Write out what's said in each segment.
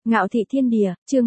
Ngạo thị thiên địa, chương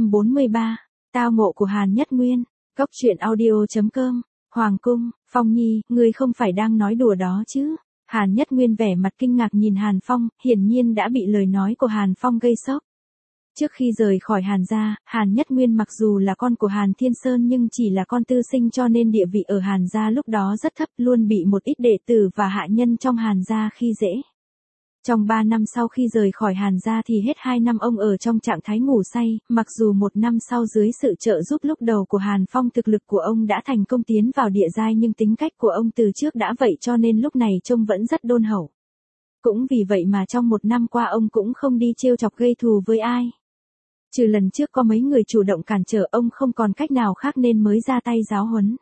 243, tao ngộ của Hàn Nhất Nguyên, Cốc truyện audio.com, Hoàng cung, Phong Nhi, ngươi không phải đang nói đùa đó chứ? Hàn Nhất Nguyên vẻ mặt kinh ngạc nhìn Hàn Phong, hiển nhiên đã bị lời nói của Hàn Phong gây sốc. Trước khi rời khỏi Hàn gia, Hàn Nhất Nguyên mặc dù là con của Hàn Thiên Sơn nhưng chỉ là con tư sinh cho nên địa vị ở Hàn gia lúc đó rất thấp, luôn bị một ít đệ tử và hạ nhân trong Hàn gia khi dễ. Trong 3 năm sau khi rời khỏi Hàn gia thì hết 2 năm ông ở trong trạng thái ngủ say, mặc dù 1 năm sau dưới sự trợ giúp lúc đầu của Hàn Phong thực lực của ông đã thành công tiến vào địa giai nhưng tính cách của ông từ trước đã vậy cho nên lúc này trông vẫn rất đôn hậu. Cũng vì vậy mà trong 1 năm qua ông cũng không đi trêu chọc gây thù với ai. Trừ lần trước có mấy người chủ động cản trở ông không còn cách nào khác nên mới ra tay giáo huấn.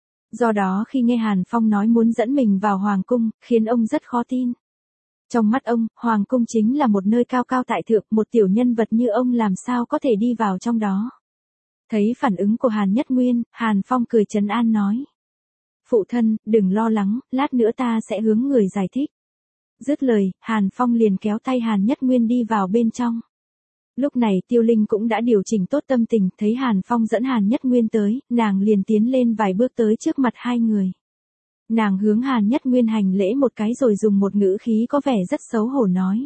Do đó khi nghe Hàn Phong nói muốn dẫn mình vào Hoàng cung, khiến ông rất khó tin. Trong mắt ông, Hoàng cung chính là một nơi cao cao tại thượng, một tiểu nhân vật như ông làm sao có thể đi vào trong đó. Thấy phản ứng của Hàn Nhất Nguyên, Hàn Phong cười trấn an nói. Phụ thân, đừng lo lắng, lát nữa ta sẽ hướng người giải thích. Dứt lời, Hàn Phong liền kéo tay Hàn Nhất Nguyên đi vào bên trong. Lúc này Tiêu Linh cũng đã điều chỉnh tốt tâm tình, thấy Hàn Phong dẫn Hàn Nhất Nguyên tới, nàng liền tiến lên vài bước tới trước mặt hai người. Nàng hướng Hàn Nhất Nguyên hành lễ một cái rồi dùng một ngữ khí có vẻ rất xấu hổ nói.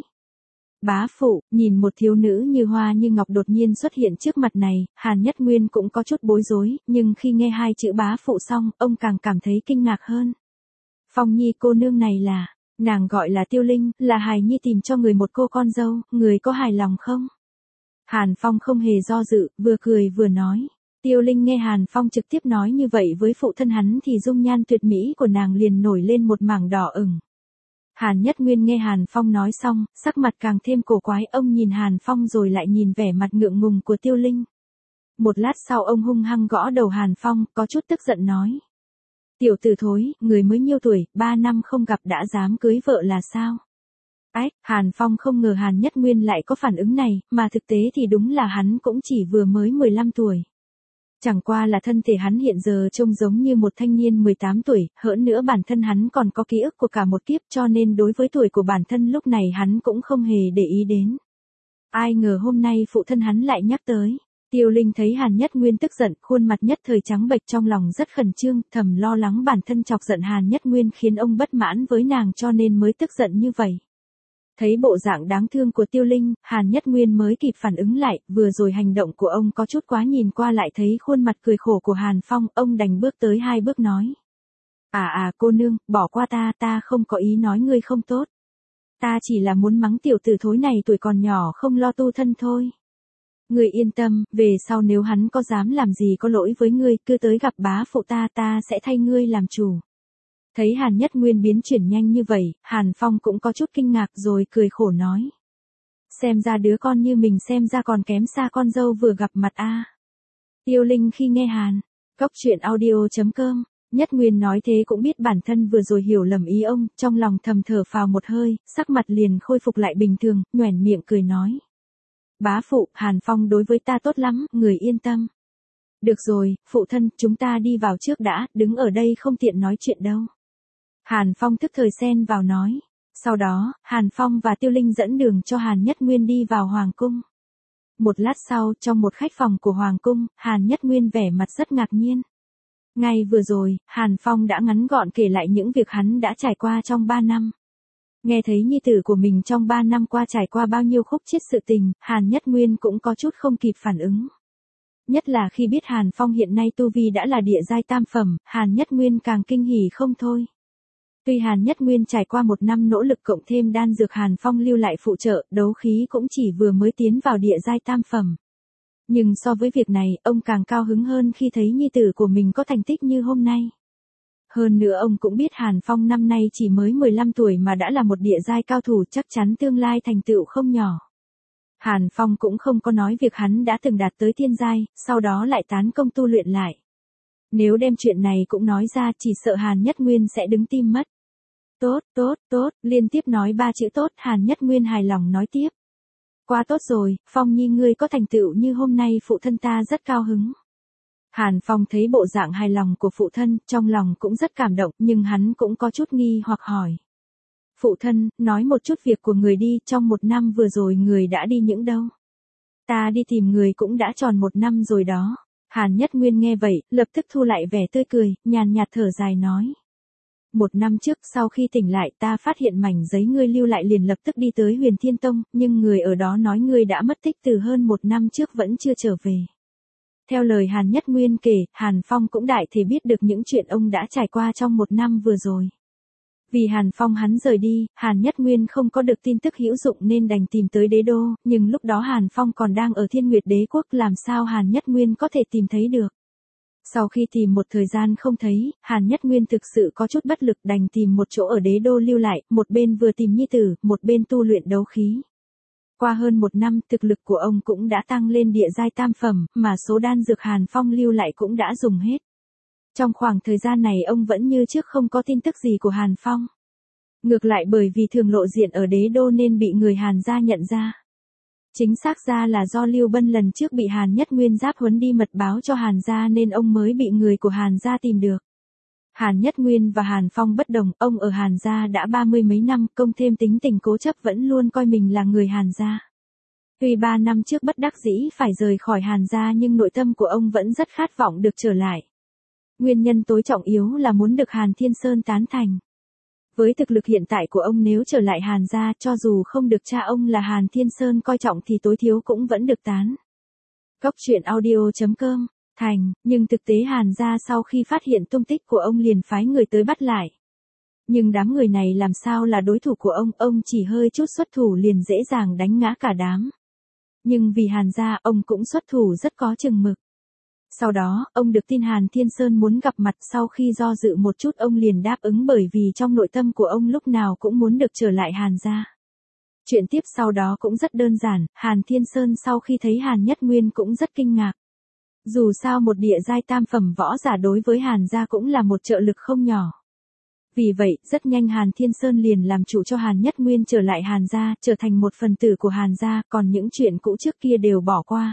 Bá phụ, nhìn một thiếu nữ như hoa như ngọc đột nhiên xuất hiện trước mặt này, Hàn Nhất Nguyên cũng có chút bối rối, nhưng khi nghe 2 chữ bá phụ xong, ông càng cảm thấy kinh ngạc hơn. Phong Nhi cô nương này là, nàng gọi là Tiêu Linh, là hài nhi tìm cho người một cô con dâu, người có hài lòng không? Hàn Phong không hề do dự, vừa cười vừa nói. Tiêu Linh nghe Hàn Phong trực tiếp nói như vậy với phụ thân hắn thì dung nhan tuyệt mỹ của nàng liền nổi lên một mảng đỏ ửng. Hàn Nhất Nguyên nghe Hàn Phong nói xong, sắc mặt càng thêm cổ quái, ông nhìn Hàn Phong rồi lại nhìn vẻ mặt ngượng ngùng của Tiêu Linh. Một lát sau ông hung hăng gõ đầu Hàn Phong, có chút tức giận nói. Tiểu tử thối, người mới nhiêu tuổi, 3 năm không gặp đã dám cưới vợ là sao? Ách, Hàn Phong không ngờ Hàn Nhất Nguyên lại có phản ứng này, mà thực tế thì đúng là hắn cũng chỉ vừa mới 15 tuổi. Chẳng qua là thân thể hắn hiện giờ trông giống như một thanh niên 18 tuổi, hơn nữa bản thân hắn còn có ký ức của cả một kiếp cho nên đối với tuổi của bản thân lúc này hắn cũng không hề để ý đến. Ai ngờ hôm nay phụ thân hắn lại nhắc tới. Tiêu Linh thấy Hàn Nhất Nguyên tức giận, khuôn mặt nhất thời trắng bệch, trong lòng rất khẩn trương, thầm lo lắng bản thân chọc giận Hàn Nhất Nguyên khiến ông bất mãn với nàng cho nên mới tức giận như vậy. Thấy bộ dạng đáng thương của Tiêu Linh, Hàn Nhất Nguyên mới kịp phản ứng lại, vừa rồi hành động của ông có chút quá, nhìn qua lại thấy khuôn mặt cười khổ của Hàn Phong, ông đành bước tới 2 bước nói. Cô nương, bỏ qua ta không có ý nói ngươi không tốt. Ta chỉ là muốn mắng tiểu tử thối này tuổi còn nhỏ không lo tu thân thôi. Ngươi yên tâm, về sau nếu hắn có dám làm gì có lỗi với ngươi, cứ tới gặp bá phụ ta sẽ thay ngươi làm chủ. Thấy Hàn Nhất Nguyên biến chuyển nhanh như vậy, Hàn Phong cũng có chút kinh ngạc rồi cười khổ nói. Xem ra đứa con như mình xem ra còn kém xa con dâu vừa gặp mặt a. Tiêu Linh khi nghe Cốc truyện audio.com, Nhất Nguyên nói thế cũng biết bản thân vừa rồi hiểu lầm ý ông, trong lòng thầm thở phào một hơi, sắc mặt liền khôi phục lại bình thường, nhoẻn miệng cười nói. Bá phụ, Hàn Phong đối với ta tốt lắm, người yên tâm. Được rồi, phụ thân, chúng ta đi vào trước đã, đứng ở đây không tiện nói chuyện đâu. Hàn Phong tức thời xen vào nói. Sau đó, Hàn Phong và Tiêu Linh dẫn đường cho Hàn Nhất Nguyên đi vào Hoàng cung. Một lát sau, trong một khách phòng của Hoàng cung, Hàn Nhất Nguyên vẻ mặt rất ngạc nhiên. Ngay vừa rồi, Hàn Phong đã ngắn gọn kể lại những việc hắn đã trải qua trong 3 năm. Nghe thấy nhi tử của mình trong 3 năm qua trải qua bao nhiêu khúc chiết sự tình, Hàn Nhất Nguyên cũng có chút không kịp phản ứng. Nhất là khi biết Hàn Phong hiện nay tu vi đã là địa giai tam phẩm, Hàn Nhất Nguyên càng kinh hỉ không thôi. Tuy Hàn Nhất Nguyên trải qua 1 năm nỗ lực cộng thêm đan dược Hàn Phong lưu lại phụ trợ, đấu khí cũng chỉ vừa mới tiến vào địa giai tam phẩm. Nhưng so với việc này, ông càng cao hứng hơn khi thấy nhi tử của mình có thành tích như hôm nay. Hơn nữa ông cũng biết Hàn Phong năm nay chỉ mới 15 tuổi mà đã là một địa giai cao thủ, chắc chắn tương lai thành tựu không nhỏ. Hàn Phong cũng không có nói việc hắn đã từng đạt tới thiên giai, sau đó lại tán công tu luyện lại. Nếu đem chuyện này cũng nói ra chỉ sợ Hàn Nhất Nguyên sẽ đứng tim mất. Tốt, liên tiếp nói 3 chữ tốt, Hàn Nhất Nguyên hài lòng nói tiếp. Quá tốt rồi, Phong Nhi ngươi có thành tựu như hôm nay phụ thân ta rất cao hứng. Hàn Phong thấy bộ dạng hài lòng của phụ thân, trong lòng cũng rất cảm động, nhưng hắn cũng có chút nghi hoặc hỏi. Phụ thân, nói một chút việc của người đi, trong 1 năm vừa rồi người đã đi những đâu? Ta đi tìm người cũng đã tròn 1 năm rồi đó. Hàn Nhất Nguyên nghe vậy, lập tức thu lại vẻ tươi cười, nhàn nhạt thở dài nói. 1 năm trước sau khi tỉnh lại ta phát hiện mảnh giấy ngươi lưu lại liền lập tức đi tới Huyền Thiên Tông, nhưng người ở đó nói ngươi đã mất tích từ hơn 1 năm trước vẫn chưa trở về. Theo lời Hàn Nhất Nguyên kể, Hàn Phong cũng đại thể biết được những chuyện ông đã trải qua trong 1 năm vừa rồi. Vì Hàn Phong hắn rời đi, Hàn Nhất Nguyên không có được tin tức hữu dụng nên đành tìm tới đế đô, nhưng lúc đó Hàn Phong còn đang ở Thiên Nguyệt Đế quốc, làm sao Hàn Nhất Nguyên có thể tìm thấy được. Sau khi tìm một thời gian không thấy, Hàn Nhất Nguyên thực sự có chút bất lực, đành tìm một chỗ ở đế đô lưu lại, một bên vừa tìm nhi tử, một bên tu luyện đấu khí. Qua hơn 1 năm, thực lực của ông cũng đã tăng lên địa giai tam phẩm, mà số đan dược Hàn Phong lưu lại cũng đã dùng hết. Trong khoảng thời gian này ông vẫn như trước không có tin tức gì của Hàn Phong. Ngược lại bởi vì thường lộ diện ở đế đô nên bị người Hàn gia nhận ra. Chính xác ra là do Lưu Bân lần trước bị Hàn Nhất Nguyên giáp huấn đi mật báo cho Hàn gia nên ông mới bị người của Hàn gia tìm được. Hàn Nhất Nguyên và Hàn Phong bất đồng, ông ở Hàn gia đã 30 mấy năm, công thêm tính tình cố chấp vẫn luôn coi mình là người Hàn gia. Tuy 3 năm trước bất đắc dĩ phải rời khỏi Hàn gia nhưng nội tâm của ông vẫn rất khát vọng được trở lại. Nguyên nhân tối trọng yếu là muốn được Hàn Thiên Sơn tán thành. Với thực lực hiện tại của ông nếu trở lại Hàn gia cho dù không được cha ông là Hàn Thiên Sơn coi trọng thì tối thiếu cũng vẫn được tán. Cốc truyện audio.com Thành, nhưng thực tế Hàn gia sau khi phát hiện tung tích của ông liền phái người tới bắt lại. Nhưng đám người này làm sao là đối thủ của ông chỉ hơi chút xuất thủ liền dễ dàng đánh ngã cả đám. Nhưng vì Hàn gia ông cũng xuất thủ rất có chừng mực. Sau đó, ông được tin Hàn Thiên Sơn muốn gặp mặt, sau khi do dự một chút ông liền đáp ứng bởi vì trong nội tâm của ông lúc nào cũng muốn được trở lại Hàn gia. Chuyện tiếp sau đó cũng rất đơn giản, Hàn Thiên Sơn sau khi thấy Hàn Nhất Nguyên cũng rất kinh ngạc. Dù sao một địa giai tam phẩm võ giả đối với Hàn gia cũng là một trợ lực không nhỏ. Vì vậy, rất nhanh Hàn Thiên Sơn liền làm chủ cho Hàn Nhất Nguyên trở lại Hàn gia, trở thành một phần tử của Hàn gia, còn những chuyện cũ trước kia đều bỏ qua.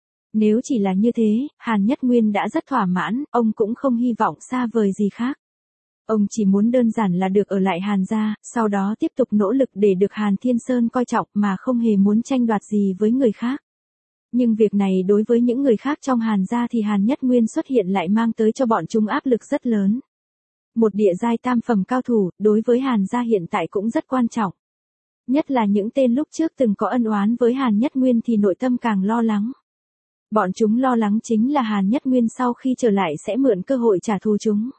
Nếu chỉ là như thế, Hàn Nhất Nguyên đã rất thỏa mãn, ông cũng không hy vọng xa vời gì khác. Ông chỉ muốn đơn giản là được ở lại Hàn gia, sau đó tiếp tục nỗ lực để được Hàn Thiên Sơn coi trọng mà không hề muốn tranh đoạt gì với người khác. Nhưng việc này đối với những người khác trong Hàn gia thì Hàn Nhất Nguyên xuất hiện lại mang tới cho bọn chúng áp lực rất lớn. Một địa giai tam phẩm cao thủ, đối với Hàn gia hiện tại cũng rất quan trọng. Nhất là những tên lúc trước từng có ân oán với Hàn Nhất Nguyên thì nội tâm càng lo lắng. Bọn chúng lo lắng chính là Hàn Nhất Nguyên sau khi trở lại sẽ mượn cơ hội trả thù chúng.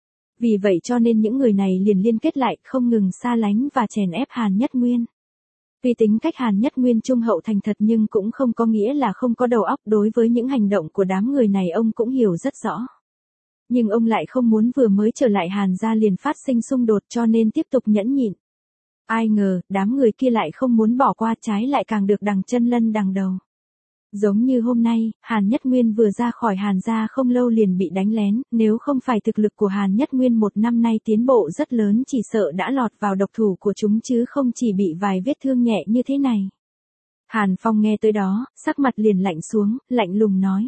Vì vậy cho nên những người này liền liên kết lại không ngừng xa lánh và chèn ép Hàn Nhất Nguyên. Vì tính cách Hàn Nhất Nguyên trung hậu thành thật nhưng cũng không có nghĩa là không có đầu óc, đối với những hành động của đám người này ông cũng hiểu rất rõ. Nhưng ông lại không muốn vừa mới trở lại Hàn gia liền phát sinh xung đột cho nên tiếp tục nhẫn nhịn. Ai ngờ, đám người kia lại không muốn bỏ qua, trái lại càng được đằng chân lân đằng đầu. Giống như hôm nay, Hàn Nhất Nguyên vừa ra khỏi Hàn gia không lâu liền bị đánh lén, nếu không phải thực lực của Hàn Nhất Nguyên 1 năm nay tiến bộ rất lớn chỉ sợ đã lọt vào độc thủ của chúng chứ không chỉ bị vài vết thương nhẹ như thế này. Hàn Phong nghe tới đó, sắc mặt liền lạnh xuống, lạnh lùng nói.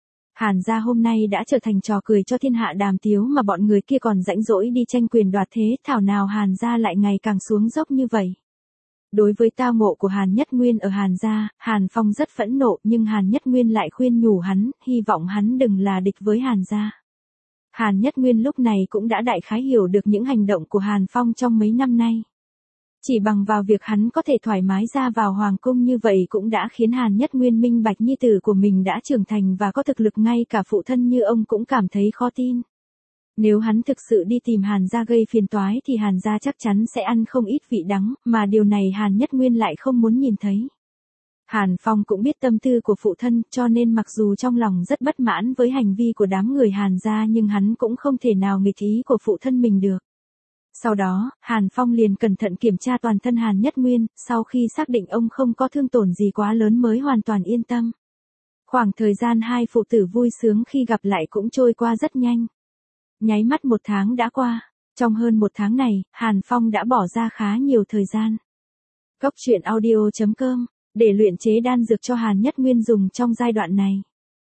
Hàn gia hôm nay đã trở thành trò cười cho thiên hạ đàm tiếu mà bọn người kia còn rãnh rỗi đi tranh quyền đoạt thế, thảo nào Hàn gia lại ngày càng xuống dốc như vậy. Đối với tao ngộ của Hàn Nhất Nguyên ở Hàn gia, Hàn Phong rất phẫn nộ nhưng Hàn Nhất Nguyên lại khuyên nhủ hắn, hy vọng hắn đừng là địch với Hàn gia. Hàn Nhất Nguyên lúc này cũng đã đại khái hiểu được những hành động của Hàn Phong trong mấy năm nay. Chỉ bằng vào việc hắn có thể thoải mái ra vào hoàng cung như vậy cũng đã khiến Hàn Nhất Nguyên minh bạch nhi tử của mình đã trưởng thành và có thực lực, ngay cả phụ thân như ông cũng cảm thấy khó tin. Nếu hắn thực sự đi tìm Hàn gia gây phiền toái thì Hàn gia chắc chắn sẽ ăn không ít vị đắng, mà điều này Hàn Nhất Nguyên lại không muốn nhìn thấy. Hàn Phong cũng biết tâm tư của phụ thân, cho nên mặc dù trong lòng rất bất mãn với hành vi của đám người Hàn gia nhưng hắn cũng không thể nào nghịch ý của phụ thân mình được. Sau đó, Hàn Phong liền cẩn thận kiểm tra toàn thân Hàn Nhất Nguyên, sau khi xác định ông không có thương tổn gì quá lớn mới hoàn toàn yên tâm. Khoảng thời gian hai phụ tử vui sướng khi gặp lại cũng trôi qua rất nhanh. Nháy mắt 1 tháng đã qua, trong hơn 1 tháng này, Hàn Phong đã bỏ ra khá nhiều thời gian. Cốc truyện audio.com, để luyện chế đan dược cho Hàn Nhất Nguyên dùng trong giai đoạn này.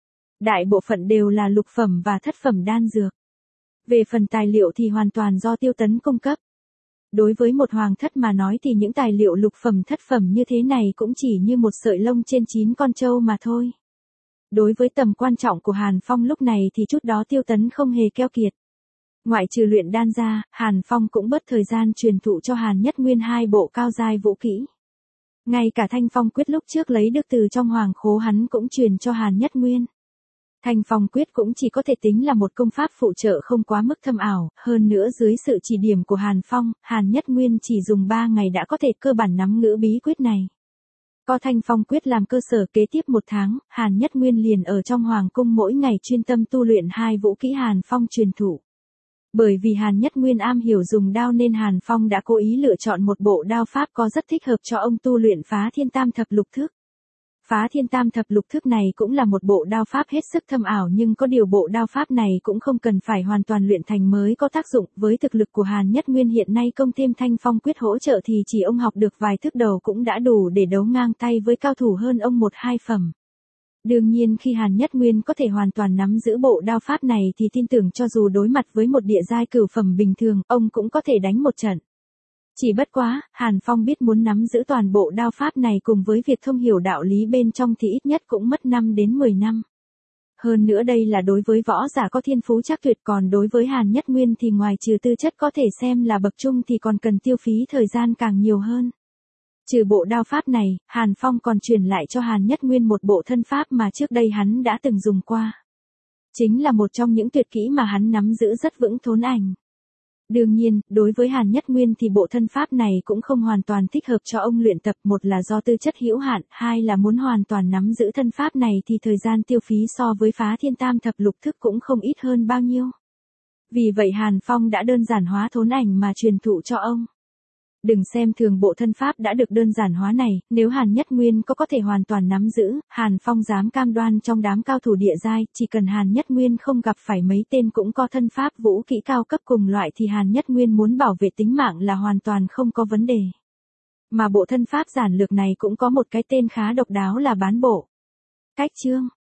Đại bộ phận đều là lục phẩm và thất phẩm đan dược. Về phần tài liệu thì hoàn toàn do Tiêu Tấn cung cấp. Đối với một hoàng thất mà nói thì những tài liệu lục phẩm thất phẩm như thế này cũng chỉ như một sợi lông trên 9 con trâu mà thôi. Đối với tầm quan trọng của Hàn Phong lúc này thì chút đó Tiêu Tấn không hề keo kiệt. Ngoại trừ luyện đan ra, Hàn Phong cũng bớt thời gian truyền thụ cho Hàn Nhất Nguyên 2 bộ cao giai vũ kỹ. Ngay cả Thanh Phong quyết lúc trước lấy được từ trong hoàng khố hắn cũng truyền cho Hàn Nhất Nguyên. Thanh Phong quyết cũng chỉ có thể tính là một công pháp phụ trợ không quá mức thâm ảo, hơn nữa dưới sự chỉ điểm của Hàn Phong, Hàn Nhất Nguyên chỉ dùng 3 ngày đã có thể cơ bản nắm ngữ bí quyết này. Có Thanh Phong quyết làm cơ sở, kế tiếp 1 tháng, Hàn Nhất Nguyên liền ở trong hoàng cung mỗi ngày chuyên tâm tu luyện 2 vũ kỹ Hàn Phong truyền thụ. Bởi vì Hàn Nhất Nguyên am hiểu dùng đao nên Hàn Phong đã cố ý lựa chọn một bộ đao pháp có rất thích hợp cho ông tu luyện Phá Thiên Tam Thập Lục Thức. Phá Thiên Tam Thập Lục Thức này cũng là một bộ đao pháp hết sức thâm ảo, nhưng có điều bộ đao pháp này cũng không cần phải hoàn toàn luyện thành mới có tác dụng. Với thực lực của Hàn Nhất Nguyên hiện nay công thêm Thanh Phong quyết hỗ trợ thì chỉ ông học được vài thức đầu cũng đã đủ để đấu ngang tay với cao thủ hơn ông 1-2 phẩm. Đương nhiên khi Hàn Nhất Nguyên có thể hoàn toàn nắm giữ bộ đao pháp này thì tin tưởng cho dù đối mặt với một địa giai cửu phẩm bình thường, ông cũng có thể đánh một trận. Chỉ bất quá, Hàn Phong biết muốn nắm giữ toàn bộ đao pháp này cùng với việc thông hiểu đạo lý bên trong thì ít nhất cũng mất 5 đến 10 năm. Hơn nữa đây là đối với võ giả có thiên phú chắc tuyệt, còn đối với Hàn Nhất Nguyên thì ngoài trừ tư chất có thể xem là bậc trung thì còn cần tiêu phí thời gian càng nhiều hơn. Trừ bộ đao pháp này, Hàn Phong còn truyền lại cho Hàn Nhất Nguyên một bộ thân pháp mà trước đây hắn đã từng dùng qua. Chính là một trong những tuyệt kỹ mà hắn nắm giữ rất vững, thốn ảnh. Đương nhiên, đối với Hàn Nhất Nguyên thì bộ thân pháp này cũng không hoàn toàn thích hợp cho ông luyện tập, một là do tư chất hữu hạn, hai là muốn hoàn toàn nắm giữ thân pháp này thì thời gian tiêu phí so với Phá Thiên Tam Thập Lục Thức cũng không ít hơn bao nhiêu. Vì vậy Hàn Phong đã đơn giản hóa thốn ảnh mà truyền thụ cho ông. Đừng xem thường bộ thân pháp đã được đơn giản hóa này, nếu Hàn Nhất Nguyên có thể hoàn toàn nắm giữ, Hàn Phong dám cam đoan trong đám cao thủ địa giai, chỉ cần Hàn Nhất Nguyên không gặp phải mấy tên cũng có thân pháp vũ kỹ cao cấp cùng loại thì Hàn Nhất Nguyên muốn bảo vệ tính mạng là hoàn toàn không có vấn đề. Mà bộ thân pháp giản lược này cũng có một cái tên khá độc đáo là bán bộ. Cách chương